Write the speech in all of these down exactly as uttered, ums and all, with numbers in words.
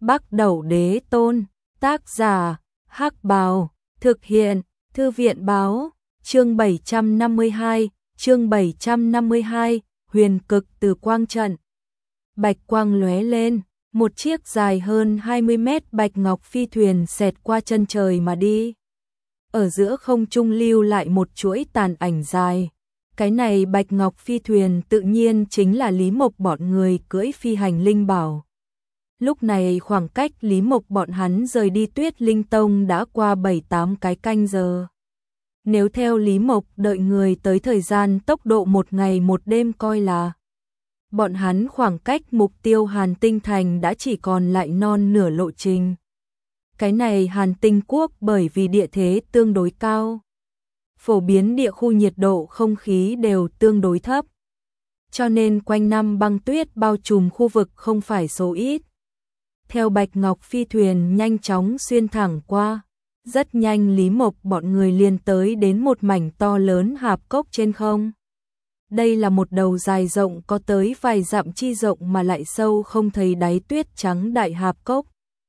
Bắc Đẩu Đế Tôn, tác giả, Hắc Bào, thực hiện, Thư viện báo, chương bảy trăm năm mươi hai, chương bảy trăm năm mươi hai, huyền cực từ quang trận. Bạch quang lóe lên, một chiếc dài hơn hai mươi mét bạch ngọc phi thuyền xẹt qua chân trời mà đi. Ở giữa không trung lưu lại một chuỗi tàn ảnh dài. Cái này bạch ngọc phi thuyền tự nhiên chính là Lý Mộc bọn người cưỡi phi hành linh bảo. Lúc này khoảng cách Lý Mộc bọn hắn rời đi Tuyết Linh Tông đã qua bảy tám cái canh giờ. Nếu theo Lý Mộc đợi người tới thời gian tốc độ một ngày một đêm coi là, bọn hắn khoảng cách mục tiêu Hàn Tinh Thành đã chỉ còn lại non nửa lộ trình. Cái này Hàn Tinh Quốc bởi vì địa thế tương đối cao, phổ biến địa khu nhiệt độ không khí đều tương đối thấp, cho nên quanh năm băng tuyết bao trùm khu vực không phải số ít. Theo Bạch Ngọc phi thuyền nhanh chóng xuyên thẳng qua, rất nhanh Lý Mộc bọn người liền tới đến một mảnh to lớn hạp cốc trên không. Đây là một đầu dài rộng có tới vài dặm chi rộng mà lại sâu không thấy đáy tuyết trắng đại hạp cốc.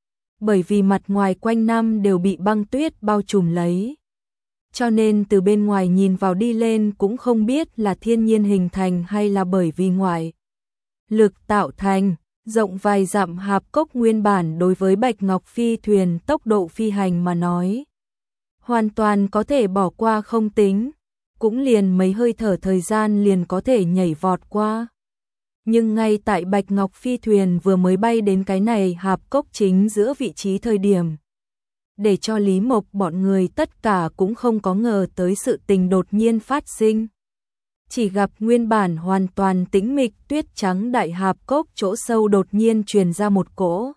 Bởi vì mặt ngoài quanh năm đều bị băng tuyết bao trùm lấy, cho nên từ bên ngoài nhìn vào đi lên cũng không biết là thiên nhiên hình thành hay là bởi vì ngoại lực tạo thành. Rộng vài dặm hạp cốc nguyên bản đối với Bạch Ngọc phi thuyền tốc độ phi hành mà nói, hoàn toàn có thể bỏ qua không tính, cũng liền mấy hơi thở thời gian liền có thể nhảy vọt qua. Nhưng ngay tại Bạch Ngọc phi thuyền vừa mới bay đến cái này hạp cốc chính giữa vị trí thời điểm, để cho Lý Mộc bọn người tất cả cũng không có ngờ tới sự tình đột nhiên phát sinh. Chỉ gặp nguyên bản hoàn toàn tĩnh mịch tuyết trắng đại hạp cốc chỗ sâu đột nhiên truyền ra một cỗ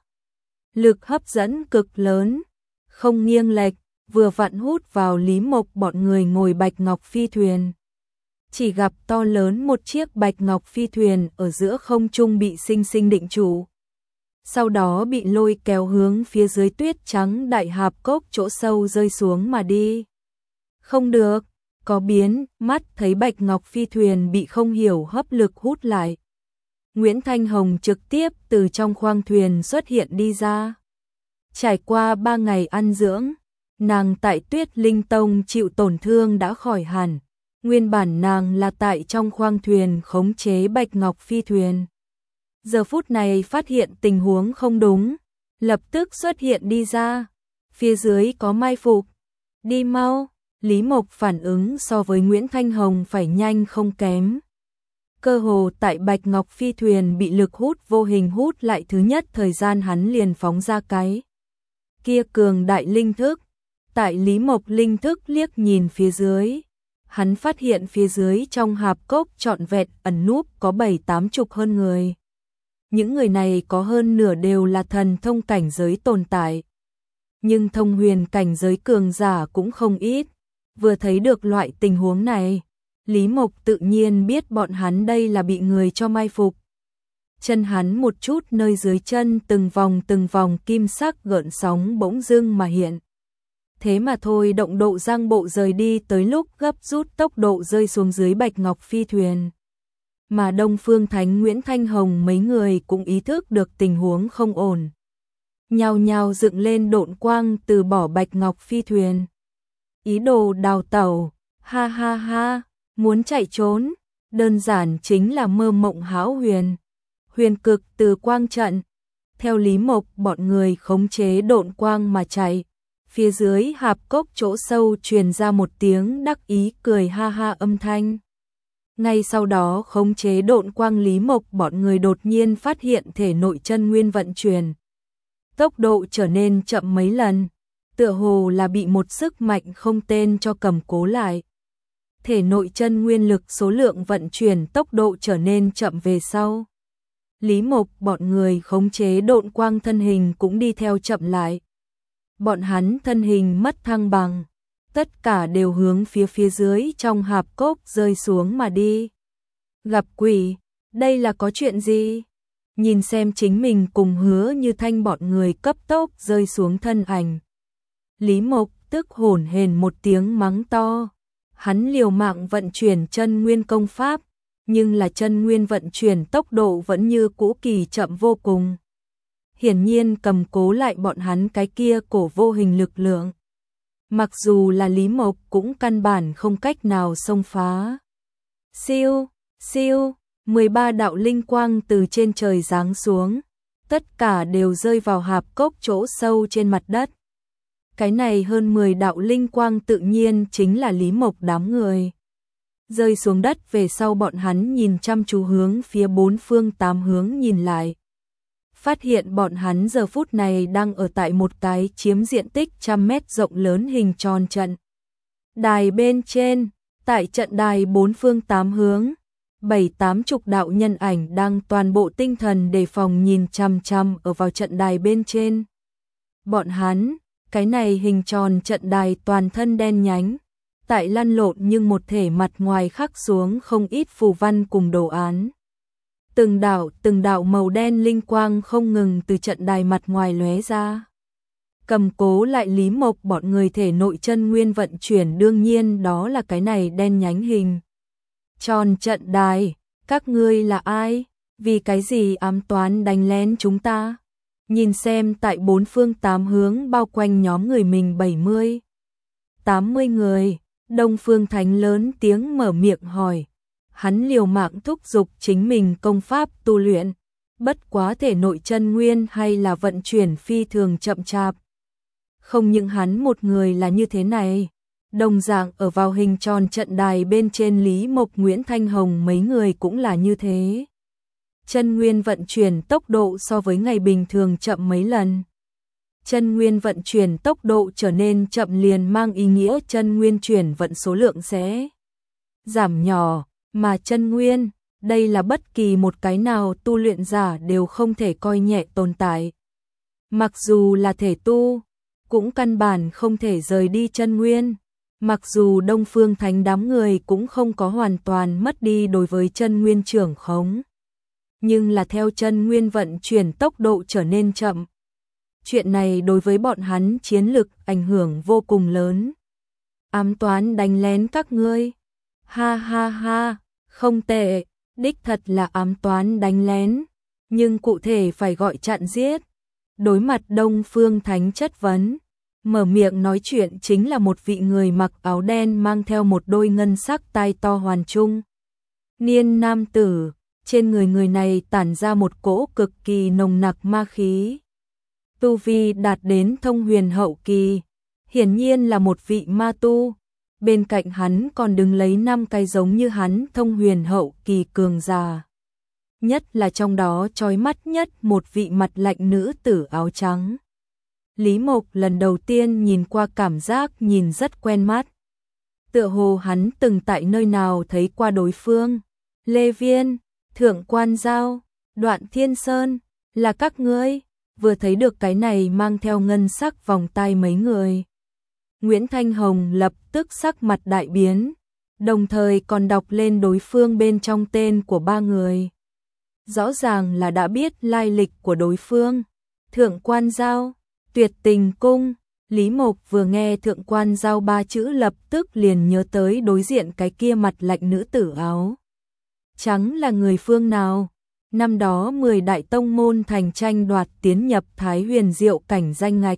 lực hấp dẫn cực lớn, không nghiêng lệch, vừa vặn hút vào Lý Mộc bọn người ngồi Bạch Ngọc phi thuyền. Chỉ gặp to lớn một chiếc Bạch Ngọc phi thuyền ở giữa không trung bị sinh sinh định trụ, sau đó bị lôi kéo hướng phía dưới tuyết trắng đại hạp cốc chỗ sâu rơi xuống mà đi. Không được, có biến, mắt thấy Bạch Ngọc phi thuyền bị không hiểu hấp lực hút lại. Nguyễn Thanh Hồng trực tiếp từ trong khoang thuyền xuất hiện đi ra. Trải qua ba ngày ăn dưỡng, nàng tại Tuyết Linh Tông chịu tổn thương đã khỏi hẳn. Nguyên bản nàng là tại trong khoang thuyền khống chế Bạch Ngọc phi thuyền. Giờ phút này phát hiện tình huống không đúng, lập tức xuất hiện đi ra. Phía dưới có mai phục, đi mau. Lý Mộc phản ứng so với Nguyễn Thanh Hồng phải nhanh không kém. Cơ hồ tại Bạch Ngọc phi thuyền bị lực hút vô hình hút lại thứ nhất thời gian hắn liền phóng ra cái kia cường đại linh thức. Tại Lý Mộc linh thức liếc nhìn phía dưới, hắn phát hiện phía dưới trong hạp cốc trọn vẹn ẩn núp có bảy tám chục hơn người. Những người này có hơn nửa đều là thần thông cảnh giới tồn tại, nhưng thông huyền cảnh giới cường giả cũng không ít. Vừa thấy được loại tình huống này, Lý Mộc tự nhiên biết bọn hắn đây là bị người cho mai phục. Chân hắn một chút nơi dưới chân từng vòng từng vòng kim sắc gợn sóng bỗng dưng mà hiện. Thế mà thôi động độ giang bộ rời đi tới lúc gấp rút tốc độ rơi xuống dưới Bạch Ngọc phi thuyền. Mà Đông Phương Thánh Nguyễn Thanh Hồng mấy người cũng ý thức được tình huống không ổn. Nhao nhao dựng lên độn quang từ bỏ Bạch Ngọc phi thuyền. Ý đồ đào tẩu, ha ha ha, muốn chạy trốn, đơn giản chính là mơ mộng hão huyền. Huyền cực từ quang trận, theo Lý Mộc bọn người khống chế độn quang mà chạy. Phía dưới hạp cốc chỗ sâu truyền ra một tiếng đắc ý cười ha ha âm thanh. Ngay sau đó khống chế độn quang Lý Mộc bọn người đột nhiên phát hiện thể nội chân nguyên vận chuyển. Tốc độ trở nên chậm mấy lần, tựa hồ là bị một sức mạnh không tên cho cầm cố lại. Thể nội chân nguyên lực số lượng vận chuyển tốc độ trở nên chậm về sau. Lý Mộc bọn người khống chế độn quang thân hình cũng đi theo chậm lại. Bọn hắn thân hình mất thăng bằng, tất cả đều hướng phía phía dưới trong hạp cốc rơi xuống mà đi. Gặp quỷ, đây là có chuyện gì? Nhìn xem chính mình cùng Hứa Như Thanh bọn người cấp tốc rơi xuống thân ảnh. Lý Mộc tức hổn hển một tiếng mắng to. Hắn liều mạng vận chuyển chân nguyên công pháp, nhưng là chân nguyên vận chuyển tốc độ vẫn như cũ kỳ chậm vô cùng. hiển nhiên cầm cố lại bọn hắn cái kia cổ vô hình lực lượng. Mặc dù là Lý Mộc cũng căn bản không cách nào xông phá. Siêu, siêu, mười ba đạo linh quang từ trên trời giáng xuống, tất cả đều rơi vào hạp cốc chỗ sâu trên mặt đất. Cái này hơn mười đạo linh quang tự nhiên chính là Lý Mộc đám người. Rơi xuống đất về sau bọn hắn nhìn chăm chú hướng phía bốn phương tám hướng nhìn lại. Phát hiện bọn hắn giờ phút này đang ở tại một cái chiếm diện tích trăm mét rộng lớn hình tròn trận. Đài bên trên, tại trận đài bốn phương tám hướng, bảy tám chục đạo nhân ảnh đang toàn bộ tinh thần đề phòng nhìn chăm chăm ở vào trận đài bên trên. Bọn hắn, cái này hình tròn trận đài toàn thân đen nhánh, tại lăn lộn nhưng một thể mặt ngoài khắc xuống không ít phù văn cùng đồ án. Từng đạo, từng đạo màu đen linh quang không ngừng từ trận đài mặt ngoài lóe ra. Cầm cố lại Lý Mộc bọn người thể nội chân nguyên vận chuyển, đương nhiên đó là cái này đen nhánh hình tròn trận đài. Các ngươi là ai? Vì cái gì ám toán đánh lén chúng ta? Nhìn xem tại bốn phương tám hướng bao quanh nhóm người mình bảy mươi, tám mươi người, Đông Phương Thánh lớn tiếng mở miệng hỏi. Hắn liều mạng thúc giục chính mình công pháp tu luyện, bất quá thể nội chân nguyên hay là vận chuyển phi thường chậm chạp. Không những hắn một người là như thế này, đồng dạng ở vào hình tròn trận đài bên trên Lý Mộc, Nguyễn Thanh Hồng mấy người cũng là như thế. Chân nguyên vận chuyển tốc độ so với ngày bình thường chậm mấy lần. Chân nguyên vận chuyển tốc độ trở nên chậm liền mang ý nghĩa chân nguyên chuyển vận số lượng sẽ giảm nhỏ, mà chân nguyên, đây là bất kỳ một cái nào tu luyện giả đều không thể coi nhẹ tồn tại. Mặc dù là thể tu, cũng căn bản không thể rời đi chân nguyên. Mặc dù Đông Phương Thánh đám người cũng không có hoàn toàn mất đi đối với chân nguyên trưởng khống, nhưng là theo chân nguyên vận chuyển tốc độ trở nên chậm. Chuyện này đối với bọn hắn chiến lực ảnh hưởng vô cùng lớn. Ám toán đánh lén các ngươi. Ha ha ha, không tệ, đích thật là ám toán đánh lén, nhưng cụ thể phải gọi chặn giết. Đối mặt Đông Phương Thánh chất vấn, mở miệng nói chuyện chính là một vị người mặc áo đen mang theo một đôi ngân sắc tai to hoàn trung niên nam tử, trên người người này tản ra một cỗ cực kỳ nồng nặc ma khí. Tu vi đạt đến thông huyền hậu kỳ, hiển nhiên là một vị ma tu. Bên cạnh hắn còn đứng lấy năm cái giống như hắn thông huyền hậu kỳ cường già. Nhất là trong đó chói mắt nhất một vị mặt lạnh nữ tử áo trắng. Lý Mộc lần đầu tiên nhìn qua cảm giác nhìn rất quen mắt. Tựa hồ hắn từng tại nơi nào thấy qua đối phương. Lê Viên, Thượng Quan Giao, Đoạn Thiên Sơn, là các ngươi. Vừa thấy được cái này mang theo ngân sắc vòng tay mấy người, Nguyễn Thanh Hồng lập tức sắc mặt đại biến, đồng thời còn đọc lên đối phương bên trong tên của ba người. Rõ ràng là đã biết lai lịch của đối phương. Thượng Quan Giao, Tuyệt Tình Cung. Lý Mộc vừa nghe Thượng Quan Giao ba chữ lập tức liền nhớ tới đối diện cái kia mặt lạnh nữ tử áo trắng là người phương nào. Năm đó mười đại tông môn thành tranh đoạt tiến nhập Thái Huyền Diệu cảnh danh ngạch.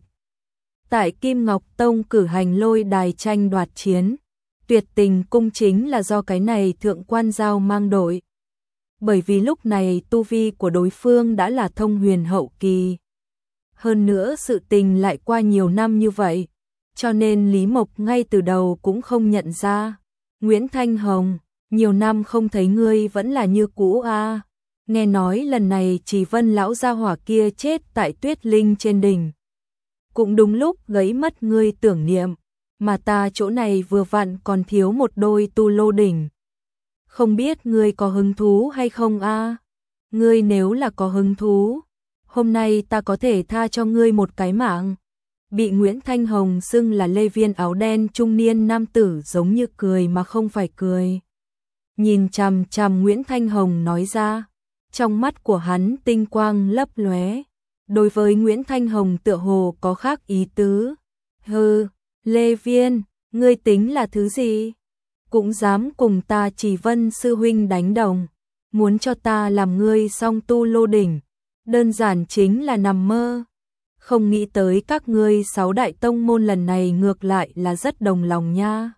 Tại Kim Ngọc Tông cử hành lôi đài tranh đoạt chiến, Tuyệt Tình Cung chính là do cái này Thượng Quan Giao mang đội. Bởi vì lúc này tu vi của đối phương đã là thông huyền hậu kỳ. Hơn nữa sự tình lại qua nhiều năm như vậy, cho nên Lý Mộc ngay từ đầu cũng không nhận ra. Nguyễn Thanh Hồng, nhiều năm không thấy ngươi vẫn là như cũ a. À. Nghe nói lần này Chỉ Vân lão gia hỏa kia chết tại Tuyết Linh trên đỉnh. Cũng đúng lúc gấy mất ngươi tưởng niệm, mà ta chỗ này vừa vặn còn thiếu một đôi tu lô đỉnh. Không biết ngươi có hứng thú hay không a? À? Ngươi nếu là có hứng thú, hôm nay ta có thể tha cho ngươi một cái mạng. Bị Nguyễn Thanh Hồng xưng là Lê Viên áo đen trung niên nam tử giống như cười mà không phải cười. Nhìn chằm chằm Nguyễn Thanh Hồng nói ra, trong mắt của hắn tinh quang lấp lóe. Đối với Nguyễn Thanh Hồng tựa hồ có khác ý tứ. Hừ, Lê Viên, ngươi tính là thứ gì? Cũng dám cùng ta Chỉ Vân sư huynh đánh đồng, muốn cho ta làm ngươi song tu lô đỉnh. đơn giản chính là nằm mơ. Không nghĩ tới các ngươi sáu đại tông môn lần này ngược lại là rất đồng lòng nha.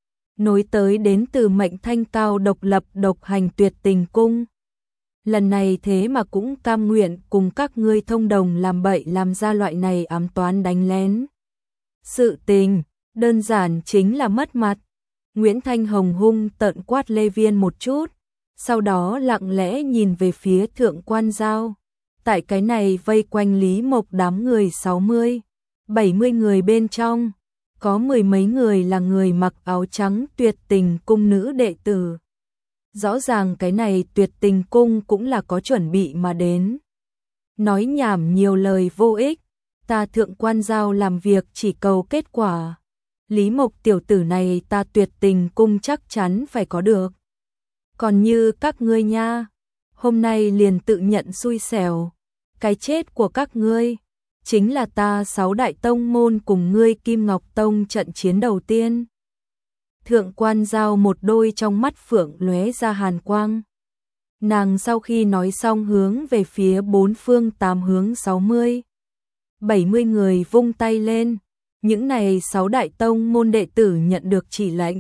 Nối tới đến từ mệnh thanh cao độc lập độc hành tuyệt tình cung. Lần này thế mà cũng cam nguyện cùng các ngươi thông đồng làm bậy làm ra loại này ám toán đánh lén. Sự tình, đơn giản chính là mất mặt. Nguyễn Thanh Hồng hung tợn quát Lê Viên một chút, sau đó lặng lẽ nhìn về phía Thượng Quan Giao. Tại cái này vây quanh Lý Mộc đám người sáu mươi, bảy mươi người bên trong, có mười mấy người là người mặc áo trắng tuyệt tình cung nữ đệ tử. Rõ ràng cái này tuyệt tình cung cũng là có chuẩn bị mà đến. Nói nhảm nhiều lời vô ích, ta Thượng Quan Giao làm việc chỉ cầu kết quả. Lý Mộc tiểu tử này ta tuyệt tình cung chắc chắn phải có được. Còn như các ngươi nha, hôm nay liền tự nhận xui xẻo. Cái chết của các ngươi chính là ta sáu đại tông môn cùng ngươi Kim Ngọc Tông trận chiến đầu tiên. Thượng Quan Giao một đôi trong mắt phượng lóe ra hàn quang. Nàng sau khi nói xong hướng về phía bốn phương tám hướng sáu mươi, bảy mươi người vung tay lên. Những này sáu đại tông môn đệ tử nhận được chỉ lệnh.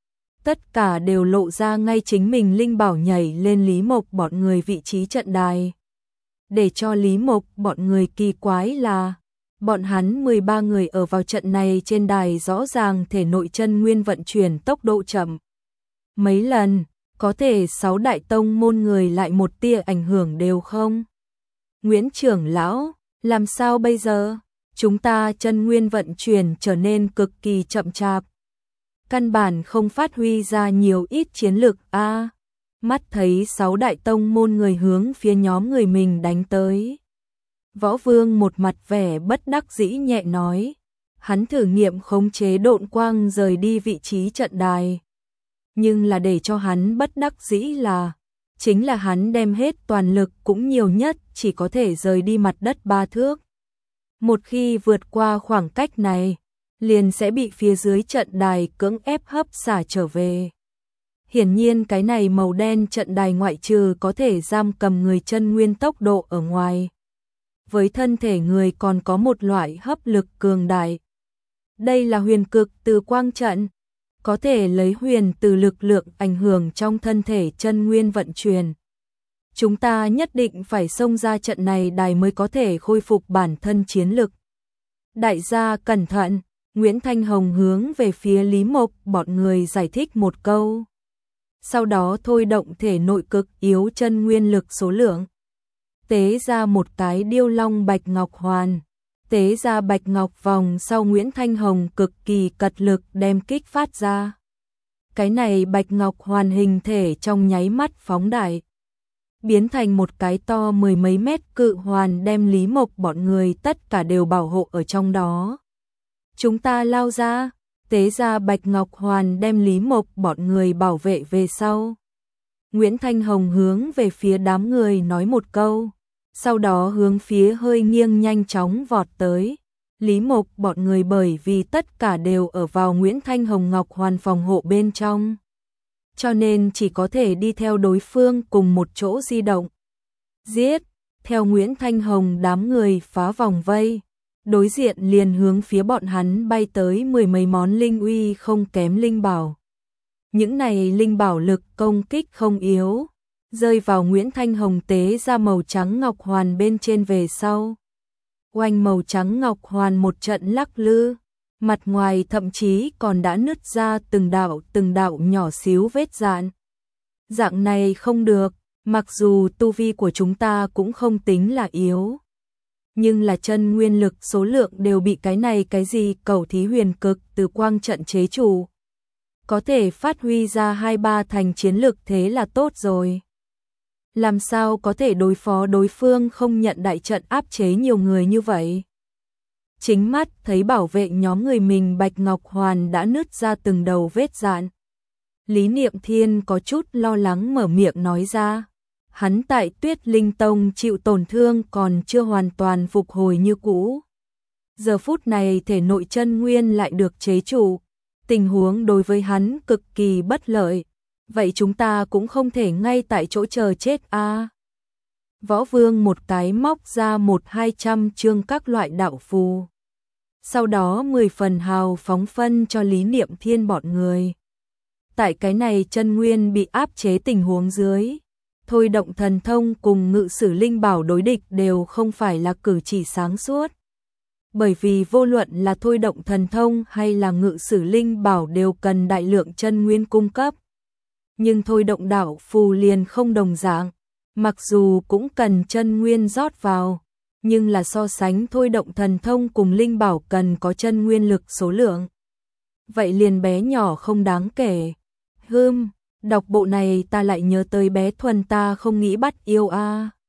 Tất cả đều lộ ra ngay chính mình linh bảo nhảy lên Lý Mộc bọn người vị trí trận đài. Để cho Lý Mộc bọn người kỳ quái là, bọn hắn mười ba người ở vào trận này trên đài rõ ràng thể nội chân nguyên vận chuyển tốc độ chậm. Mấy lần, có thể sáu đại tông môn người lại một tia ảnh hưởng đều không. Nguyễn trưởng lão, làm sao bây giờ? Chúng ta chân nguyên vận chuyển trở nên cực kỳ chậm chạp. Căn bản không phát huy ra nhiều ít chiến lực a. Mắt thấy sáu đại tông môn người hướng phía nhóm người mình đánh tới. Võ Vương một mặt vẻ bất đắc dĩ nhẹ nói. Hắn thử nghiệm khống chế độn quang rời đi vị trí trận đài. Nhưng là để cho hắn bất đắc dĩ là, chính là hắn đem hết toàn lực cũng nhiều nhất chỉ có thể rời đi mặt đất ba thước. Một khi vượt qua khoảng cách này, liền sẽ bị phía dưới trận đài cưỡng ép hấp xả trở về. Hiển nhiên cái này màu đen trận đài ngoại trừ có thể giam cầm người chân nguyên tốc độ ở ngoài. Với thân thể người còn có một loại hấp lực cường đại. Đây là huyền cực từ quang trận, có thể lấy huyền từ lực lượng ảnh hưởng trong thân thể chân nguyên vận chuyển. Chúng ta nhất định phải xông ra trận này đài mới có thể khôi phục bản thân chiến lực. Đại gia cẩn thận, Nguyễn Thanh Hồng hướng về phía Lý Mộc bọn người giải thích một câu. Sau đó thôi động thể nội cực yếu chân nguyên lực số lượng. Tế ra một cái điêu long bạch ngọc hoàn. Tế ra bạch ngọc vòng sau Nguyễn Thanh Hồng cực kỳ cật lực đem kích phát ra. Cái này bạch ngọc hoàn hình thể trong nháy mắt phóng đại. Biến thành một cái to mười mấy mét cự hoàn đem Lý Mộc bọn người tất cả đều bảo hộ ở trong đó. Chúng ta lao ra, tế ra bạch ngọc hoàn đem Lý Mộc bọn người bảo vệ về sau. Nguyễn Thanh Hồng hướng về phía đám người nói một câu, sau đó hướng phía hơi nghiêng nhanh chóng vọt tới. Lý Mộc bọn người bởi vì tất cả đều ở vào Nguyễn Thanh Hồng ngọc hoàn phòng hộ bên trong, cho nên chỉ có thể đi theo đối phương cùng một chỗ di động. Giết, theo Nguyễn Thanh Hồng đám người phá vòng vây, đối diện liền hướng phía bọn hắn bay tới mười mấy món linh uy không kém linh bảo. Những này linh bảo lực công kích không yếu, rơi vào Nguyễn Thanh Hồng tế ra màu trắng ngọc hoàn bên trên về sau. Oanh, màu trắng ngọc hoàn một trận lắc lư, mặt ngoài thậm chí còn đã nứt ra từng đạo từng đạo nhỏ xíu vết dạn. Dạng này không được, mặc dù tu vi của chúng ta cũng không tính là yếu, nhưng là chân nguyên lực số lượng đều bị cái này cái gì cầu thí huyền cực từ quang trận chế chủ. Có thể phát huy ra hai ba thành chiến lực thế là tốt rồi. Làm sao có thể đối phó đối phương không nhận đại trận áp chế nhiều người như vậy? Chính mắt thấy bảo vệ nhóm người mình bạch ngọc hoàn đã nứt ra từng đầu vết dạn. Lý Niệm Thiên có chút lo lắng mở miệng nói ra. Hắn tại Tuyết Linh Tông chịu tổn thương còn chưa hoàn toàn phục hồi như cũ. Giờ phút này thể nội chân nguyên lại được chế trụ. Tình huống đối với hắn cực kỳ bất lợi. Vậy chúng ta cũng không thể ngay tại chỗ chờ chết a. À. Võ Vương một cái móc ra một hai trăm chương các loại đạo phù. Sau đó mười phần hào phóng phân cho Lý Niệm Thiên bọn người. Tại cái này chân nguyên bị áp chế tình huống dưới, thôi động thần thông cùng ngự sử linh bảo đối địch đều không phải là cử chỉ sáng suốt. Bởi vì vô luận là thôi động thần thông hay là ngự sử linh bảo đều cần đại lượng chân nguyên cung cấp. Nhưng thôi động đạo phù liền không đồng dạng, mặc dù cũng cần chân nguyên rót vào, nhưng là so sánh thôi động thần thông cùng linh bảo cần có chân nguyên lực số lượng. Vậy liền bé nhỏ không đáng kể. Hưm, đọc bộ này ta lại nhớ tới bé Thuần ta không nghĩ bắt yêu a. À.